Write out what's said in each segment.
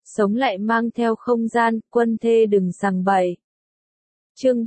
sống lại mang theo không gian, quân thê đừng sằng bậy. Chương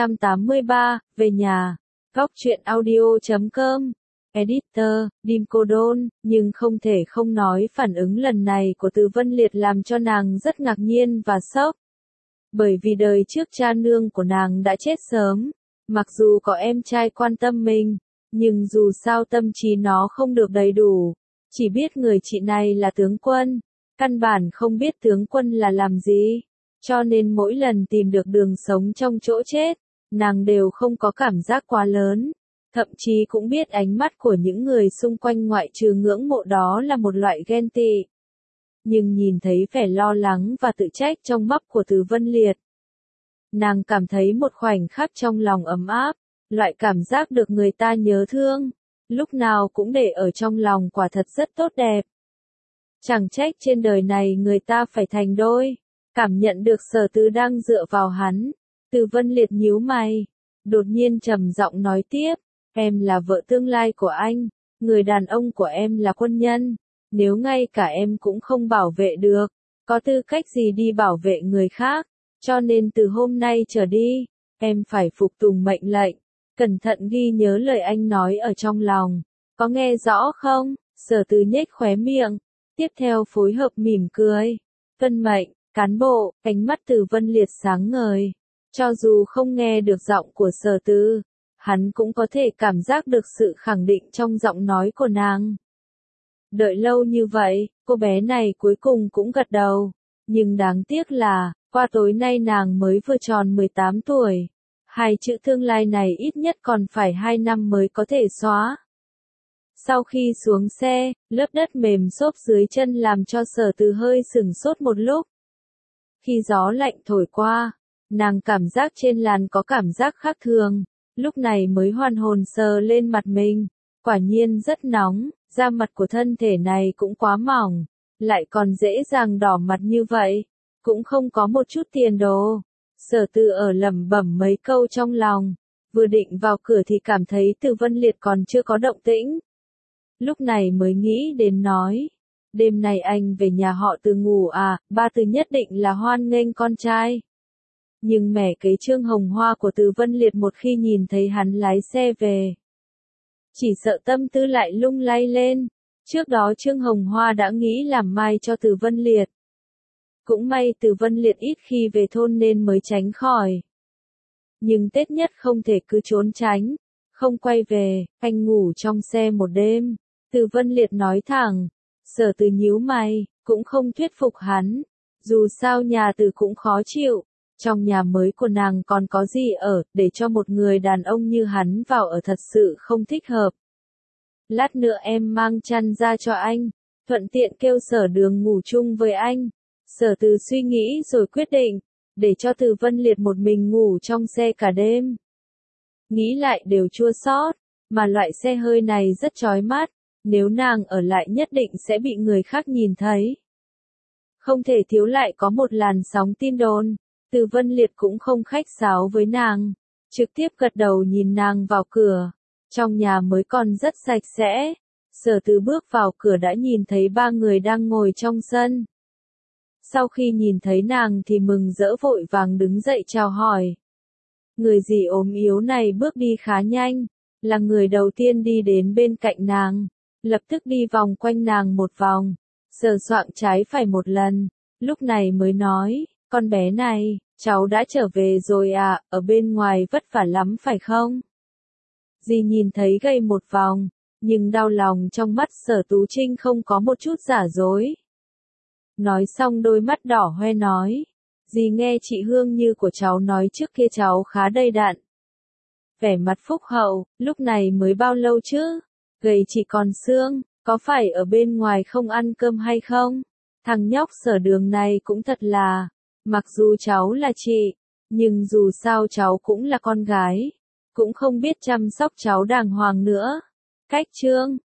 383, về nhà. Góc truyện audio.com. Editor, Dim Cô Đôn, nhưng không thể không nói phản ứng lần này của Từ Vân Liệt làm cho nàng rất ngạc nhiên và sốc. Bởi vì đời trước cha nương của nàng đã chết sớm, mặc dù có em trai quan tâm mình, nhưng dù sao tâm trí nó không được đầy đủ, chỉ biết người chị này là tướng quân, căn bản không biết tướng quân là làm gì, cho nên mỗi lần tìm được đường sống trong chỗ chết, nàng đều không có cảm giác quá lớn, thậm chí cũng biết ánh mắt của những người xung quanh ngoại trừ ngưỡng mộ đó là một loại ghen tị. Nhưng nhìn thấy vẻ lo lắng và tự trách trong mắt của Từ Vân Liệt, nàng cảm thấy một khoảnh khắc trong lòng ấm áp, loại cảm giác được người ta nhớ thương, lúc nào cũng để ở trong lòng quả thật rất tốt đẹp. Chẳng trách trên đời này người ta phải thành đôi, cảm nhận được Sở Từ đang dựa vào hắn, Từ Vân Liệt nhíu mày, đột nhiên trầm giọng nói tiếp, em là vợ tương lai của anh, người đàn ông của em là quân nhân, nếu ngay cả em cũng không bảo vệ được, có tư cách gì đi bảo vệ người khác, cho nên từ hôm nay trở đi, em phải phục tùng mệnh lệnh, cẩn thận ghi nhớ lời anh nói ở trong lòng, có nghe rõ không? Sở Từ nhếch khóe miệng, tiếp theo phối hợp mỉm cười, tuân mệnh, cán bộ, ánh mắt Từ Vân Liệt sáng ngời, cho dù không nghe được giọng của Sở Từ, hắn cũng có thể cảm giác được sự khẳng định trong giọng nói của nàng. Đợi lâu như vậy, cô bé này cuối cùng cũng gật đầu, nhưng đáng tiếc là, qua tối nay nàng mới vừa tròn 18 tuổi. Hai chữ tương lai này ít nhất còn phải 2 năm mới có thể xóa. Sau khi xuống xe, lớp đất mềm xốp dưới chân làm cho Sở Từ hơi sửng sốt một lúc. Khi gió lạnh thổi qua, nàng cảm giác trên làn có cảm giác khác thường, lúc này mới hoàn hồn sờ lên mặt mình, quả nhiên rất nóng, da mặt của thân thể này cũng quá mỏng, lại còn dễ dàng đỏ mặt như vậy, cũng không có một chút tiền đồ. Sở Từ ở lẩm bẩm mấy câu trong lòng, vừa định vào cửa thì cảm thấy Từ Vân Liệt còn chưa có động tĩnh. Lúc này mới nghĩ đến nói, đêm nay anh về nhà họ Từ ngủ à, ba Từ nhất định là hoan nghênh con trai. Nhưng mẻ cái Trương Hồng Hoa của Từ Vân Liệt một khi nhìn thấy hắn lái xe về, chỉ sợ tâm tư lại lung lay lên, trước đó Trương Hồng Hoa đã nghĩ làm mai cho Từ Vân Liệt. Cũng may Từ Vân Liệt ít khi về thôn nên mới tránh khỏi. Nhưng Tết nhất không thể cứ trốn tránh, không quay về, anh ngủ trong xe một đêm. Từ Vân Liệt nói thẳng, Sở Từ nhíu mày, cũng không thuyết phục hắn. Dù sao nhà Từ cũng khó chịu, trong nhà mới của nàng còn có gì ở, để cho một người đàn ông như hắn vào ở thật sự không thích hợp. Lát nữa em mang chăn ra cho anh, thuận tiện kêu Sở Đường ngủ chung với anh. Sở Từ suy nghĩ rồi quyết định, để cho Từ Vân Liệt một mình ngủ trong xe cả đêm. Nghĩ lại đều chua xót, mà loại xe hơi này rất chói mắt, nếu nàng ở lại nhất định sẽ bị người khác nhìn thấy. Không thể thiếu lại có một làn sóng tin đồn, Từ Vân Liệt cũng không khách sáo với nàng, trực tiếp gật đầu nhìn nàng vào cửa, trong nhà mới còn rất sạch sẽ. Sở Từ bước vào cửa đã nhìn thấy ba người đang ngồi trong sân. Sau khi nhìn thấy nàng thì mừng rỡ vội vàng đứng dậy chào hỏi. Người dì ốm yếu này bước đi khá nhanh, là người đầu tiên đi đến bên cạnh nàng, lập tức đi vòng quanh nàng một vòng, sờ soạng trái phải một lần, lúc này mới nói, con bé này, cháu đã trở về rồi à, ở bên ngoài vất vả lắm phải không? Dì nhìn thấy gầy một vòng, nhưng đau lòng trong mắt Sở Tú Trinh không có một chút giả dối. Nói xong đôi mắt đỏ hoe nói, dì nghe chị Hương Như của cháu nói trước kia cháu khá đầy đặn. Vẻ mặt phúc hậu, lúc này mới bao lâu chứ? Gầy chỉ còn xương, có phải ở bên ngoài không ăn cơm hay không? Thằng nhóc Sở Đường này cũng thật là, mặc dù cháu là chị, nhưng dù sao cháu cũng là con gái, cũng không biết chăm sóc cháu đàng hoàng nữa. Cách Trương,